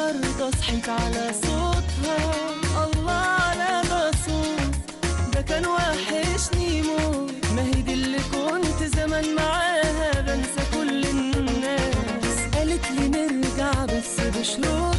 النهاردة صحيت على صوتها. الله على ده صوت، ده كان وحشني موت. ما هي دي اللي كنت زمان معاها بنسى كل الناس. قالت لي نرجع بس بشروط